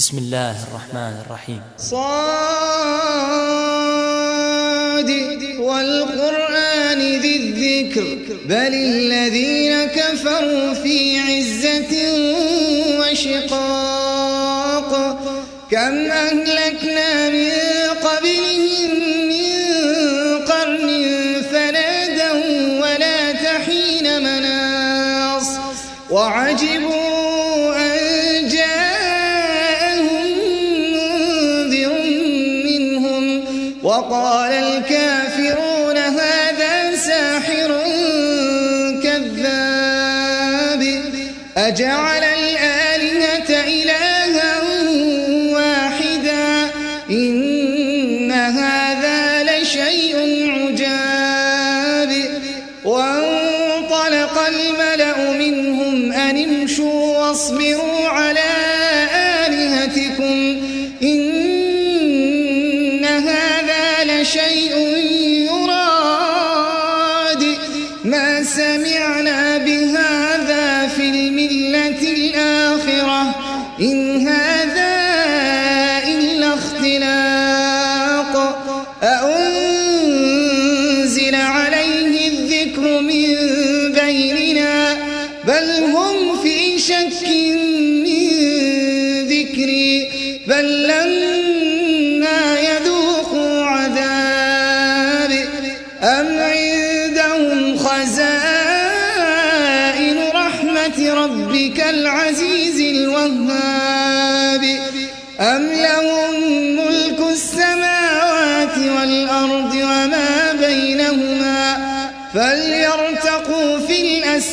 بسم الله الرحمن الرحيم. صاد والقرآن ذي الذكر بل الذين كفروا في عزة وشقاق كم أهلكنا من قبلهم من قرن فنادوا ولا تحين مناص وعجبوا أن جاءهم منذر منهم وقال الكافرون هذا ساحر كذاب أجعل الآلهة إلها واحدا إن هذا لشيء عجاب وانطلق الملأ منهم أن امشوا واصبروا على آلهتكم إن هذا لشيء يراد ما سمعنا بهذا في الملة الآخرة إن هذا إلا اختلاق أأنزل عليه الذكر من بيننا بل هم في شك من ذكري بل لما يذوقوا عذاب أم عندهم خزائن رحمة ربك العزيز الوهاب أم لهم ملك السماوات والأرض وما بينهما فليرتقوا في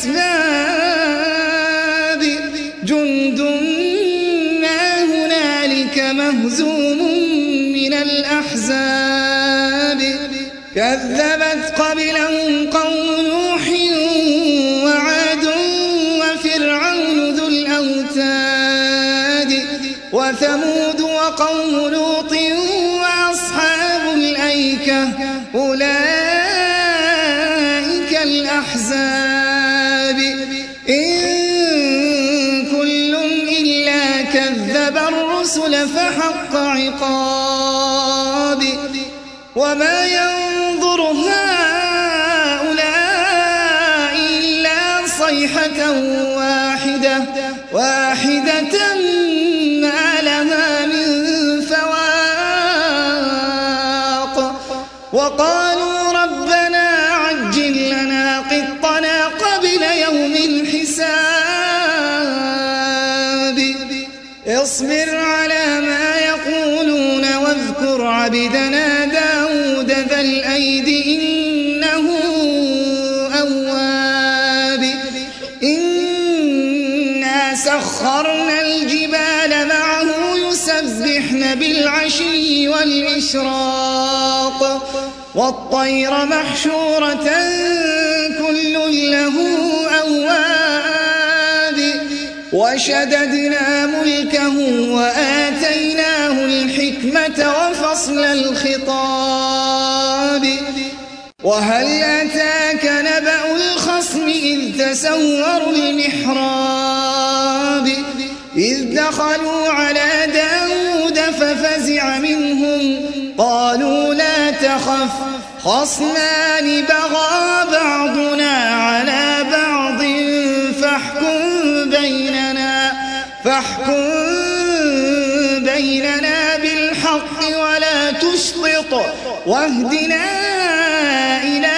الأسباب جند ما هنالك مهزوم من الأحزاب كذبت قبلهم قوم نوح وعاد وفرعون ذو الأوتاد وثمود وقوم لوط وأصحاب الأيكة أولئك الأحزاب إن كل إلا كذب الرسل فحق عقاب وما ينظر هؤلاء إلا صيحة واحدة ما لها من فواق وقالوا ربنا عجل لنا قطنا قبل يوم الحساب اصبر على ما يقولون واذكر عبدنا داود ذا الأيد إنه أواب إنا سخرنا الجبال معه يسبحن بالعشي والإشراق والطير محشورة كل له أواب وشددنا ملكه وآتيناه الحكمة وفصل الخطاب وهل أتاك نبأ الخصم إذ تسوروا المحراب إذ دخلوا على داود ففزع منهم قالوا لا تخف خصمان بغى بعضنا على بعض فاحكم بيننا بالحق ولا تشطط واهدنا إلى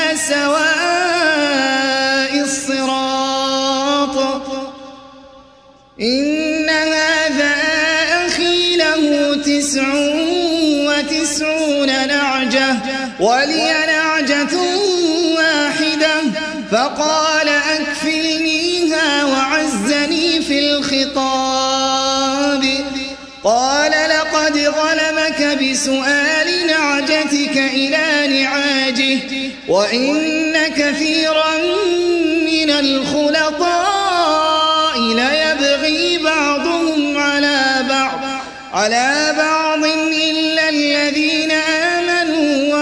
سواء الصراط إن هذا أخي له 99 نعجة ولي نعجة واحدة فقال أكفلنيها وعزني في الخطاب قال لقد ظلمك بسؤال نعجتك إلى نعاجه وإن كثيرا من الخلطاء ليبغي بعضهم على بعض إلا الذين آمنوا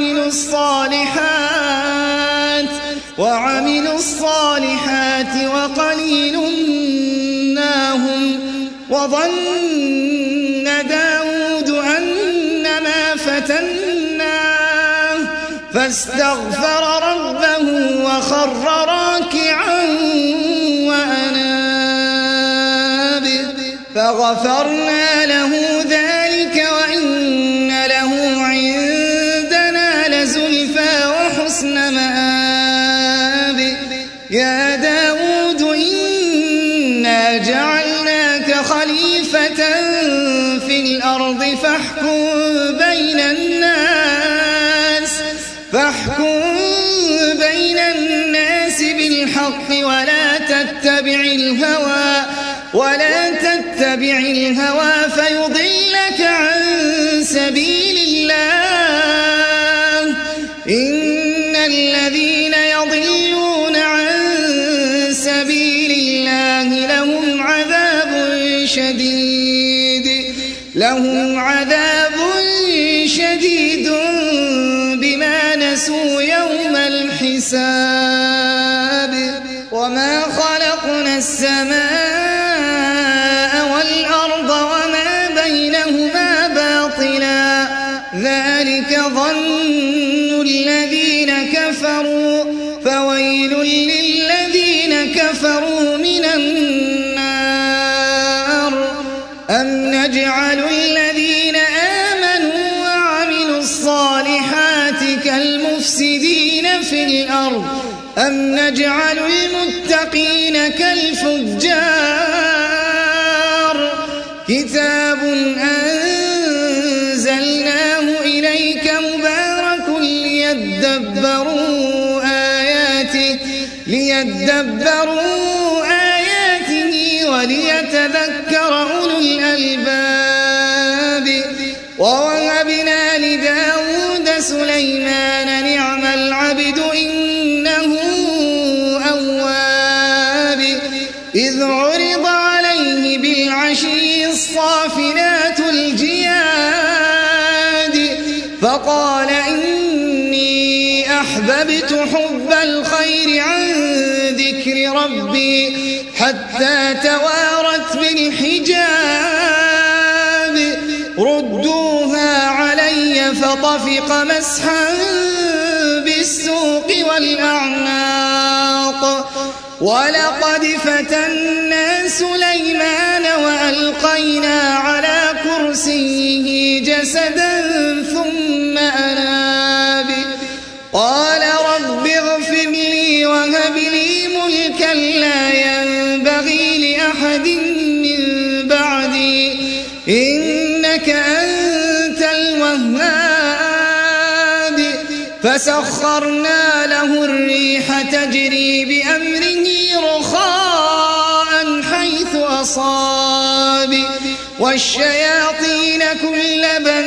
وعملوا الصالحات وقليل ما هم وظن فاستغفر ربه وخر راكعا وأناب فغفرنا له ذلك وإن له عندنا لزلفى وحسن مآب يا داود إنا جعلناك خليفة في الأرض فاحكم بين الناس بالحق ولا تتبع الهوى فيضلك عن سبيل الله إن الذين يضلون عن سبيل الله لهم عذاب شديد بما نسوا يوم الحساب وما خلقنا السماء والأرض وما بينهما باطلا ذلك ظن الذين كفروا فويل للذين كفروا من النار أم نجعل الذين آمنوا وعملوا الصالحات كالمفسدين في الأرض أم نجعل المتقين كالفجار كتاب أنزلناه إليك مبارك ليدبروا آياته وليتذكر أولو الألباب ووهبنا لداود سليمان نعم العبد إنه أواب إذ عرض عليه بالعشي الصافنات الجياد فقال إني أحببت حب الخير عن ذكر ربي حتى توارت بالحجاب ردوها علي فطفق مسحا بالسوق والأعناق ولقد فتنا سليمان وألقينا على كرسيه جسدا ثم أناب قال رب اغفر لي وهب لي ملكا لا ينبغي لأحد من بعدي إنك أنت الوهاب فسخرنا له الريح تجري بأمره رخاء حيث أصاب والشياطين كل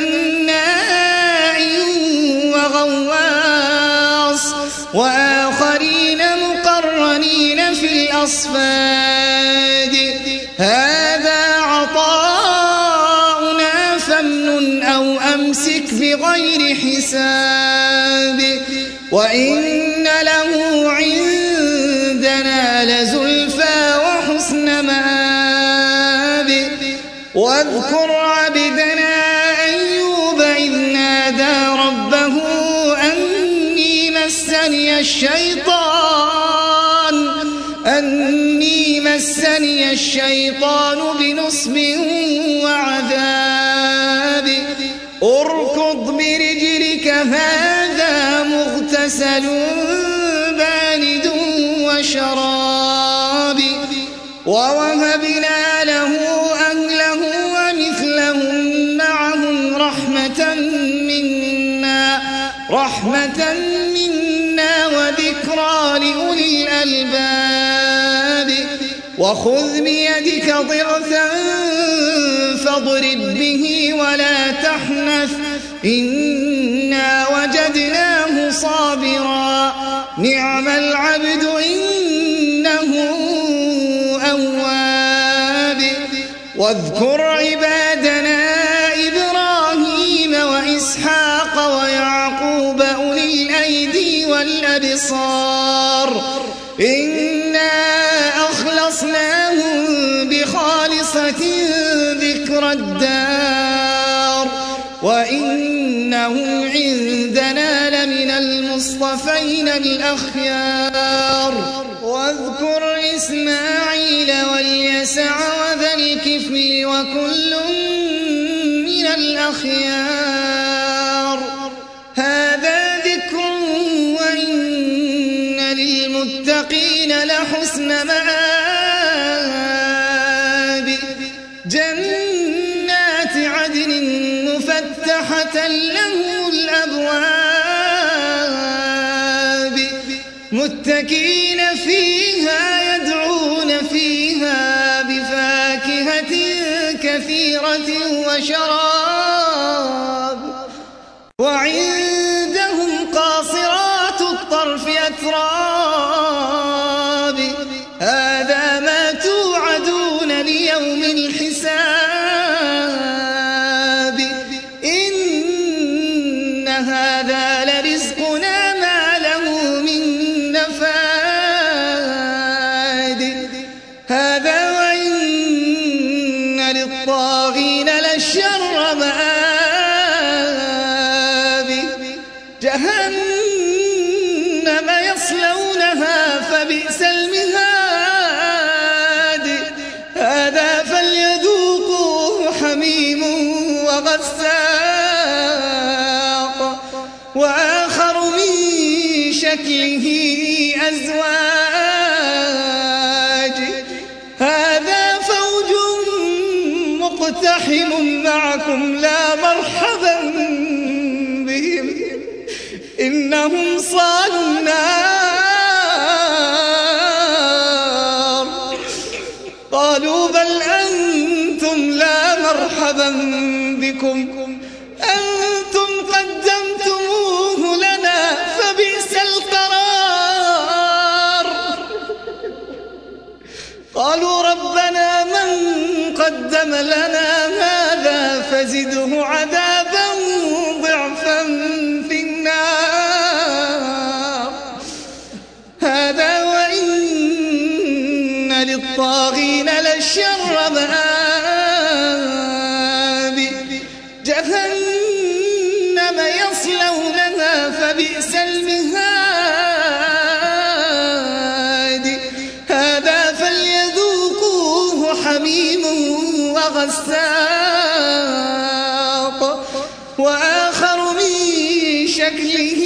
بناء وغواص وآخرين مقرنين في الأصفاد هذا عطاؤنا فامنن أو أمسك بغير حساب وإن له عندنا لزلفى وحسن مآب واذكر عبدنا أيوب إذ نادى ربه أني مسني الشيطان بنصب وعذاب اركض برجلك هذا مغتسل بارد وشراب ووهبنا له أهله ومثلهم معهم رحمة منا وذكرى لأولي الألباب وخذ بيدك ضغثا فاضرب به ولا تحنث إنا وجدناه صابرا نعم العبد إنه أواب واذكر عبادنا إبراهيم وإسحاق ويعقوب أولي الأيدي والأبصار إنا أخلصناهم بخالصة ذكر الدار وإنهم عندنا لمن المصطفين الأخيار واذكر إسماعيل واليسع وذا الكفل وكل من الأخيار هذا ذكر وإن للمتقين لحسن مآب جنات عدن مفتحة لهم الأبواب متكئين فيها يدعون فيها بفاكهة كثيرة وشراب وعندهم قاصرات الطرف أتراب هذا ما توعدون ليوم الحساب إن هذا لرزقنا ما له من نفاد هذا وإن للطاغين لشر مآب جهنم يصلونها فبئس المهاد هذا فليذوقوه حميم وغساق وآخر من شكله أزواج هذا فوج مقتحم معكم لا مرحبا بهم إنهم صالوا النار قالوا بل أنتم لا مرحبا بكم أنتم قدمتموه لنا فبئس القرار قالوا ربنا من قدم لنا هذا فزده عذابا ضعفا في النار هذا وإن للطاغين لشر مآب جهنم يصلونها فبئس المهاد هذا فليذوقوه حميم وغساق وآخر من شكله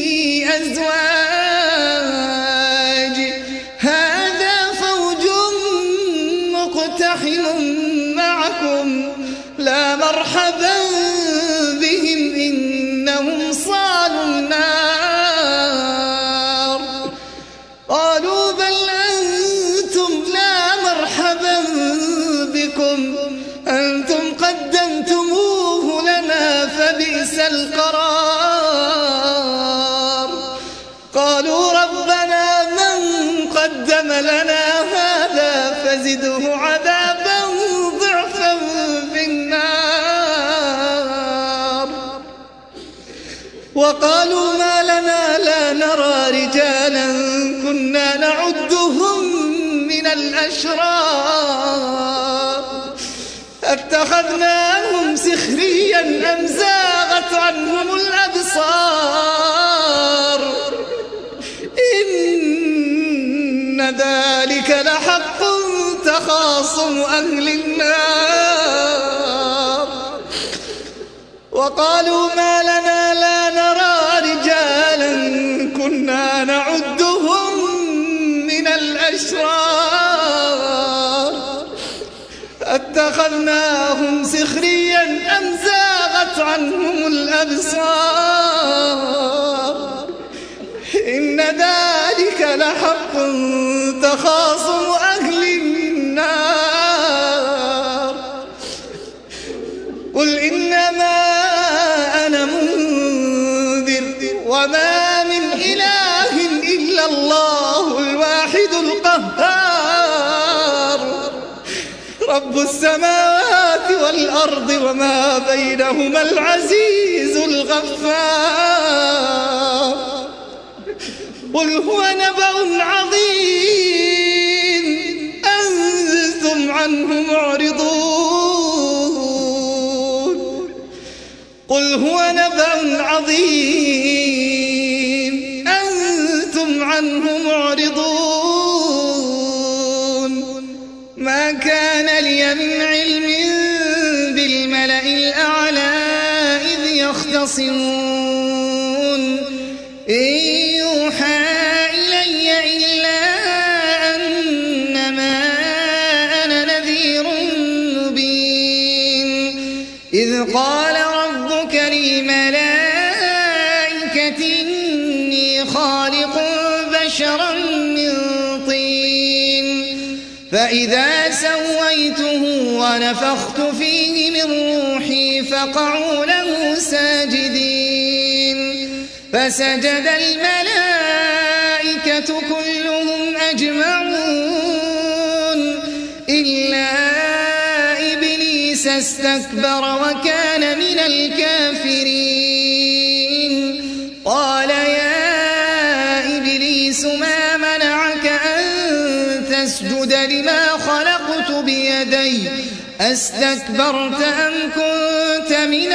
أزواج هذا فوج مقتحم معكم لا مرحبا بهم إنهم صالوا النار قالوا بل أنتم لا مرحبا بكم أنتم قدمتموه لنا فبئس القرار قالوا ربنا من قدم لنا هذا فزده عذابا ضعفا في النار وقالوا ما لنا لا نرى رجالا كنا نعدهم من الأشرار اتخذناهم سخريا أم زاغت عنهم الأبصار إن ذلك لحق تخاصم أهل النار وقالوا ما لنا لا نرى رجالا كنا نعدهم من الأشرار اتخذناهم سخريا أم زاغت عنهم الأبصار إن ذلك لحق تخاصم أهل النار قل إنما أنا منذر وما من إله إلا الله الواحد القهار رب السماوات والأرض وما بينهما العزيز الغفار قل هو نبأ عظيم أنتم عنه معرضون قل هو نبأ عظيم أنتم عنه معرضون ما كان لي من علم بالملأ الأعلى إذ يختصمون إن يوحى إلي إلا أنما أنا نذير مبين إذ قال ربك للملائكة إني خالق بشرا من طين فإذا سويته ونفخت فيه من روحي فقعوا له ساجدين فسجد الملائكة كلهم أجمعون إلا إبليس استكبر وكان من الكافرين قال يا إبليس ما منعك أن تسجد لما خلقت بيدي أستكبرت أم كنت من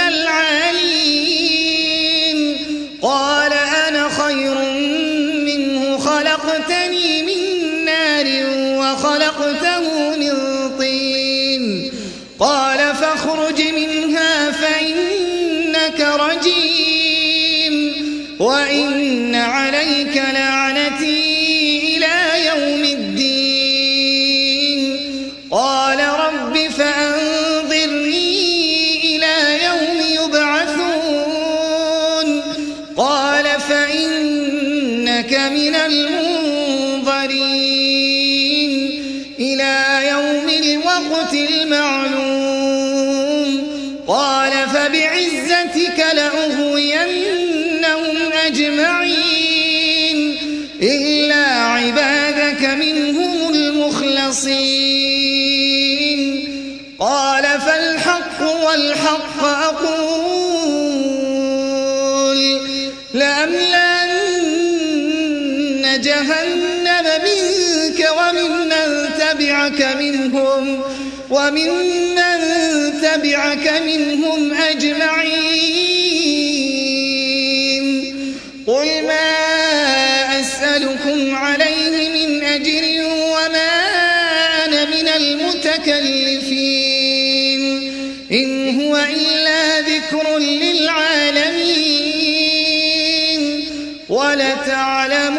العالين قال أنا خير منه خلقتني من نار وخلقته من طين قال فاخرج منها فإنك رجيم وإن عليك لعنتي إلى يوم الدين قال رب فأنظرني إلى يوم يبعثون قال فإنك من المنظرين إلى يوم الوقت المعلوم قال فبعزتك لأغوينهم أجمعين إلا عبادك منهم المخلصين قال فالحق والحق أقول لأملأن جهنم منك ومن تبعك منهم أجمعين قل ما أسألكم عليه من أجر وما أنا من المتكلفين إن هو إلا ذكر للعالمين ولتعلمون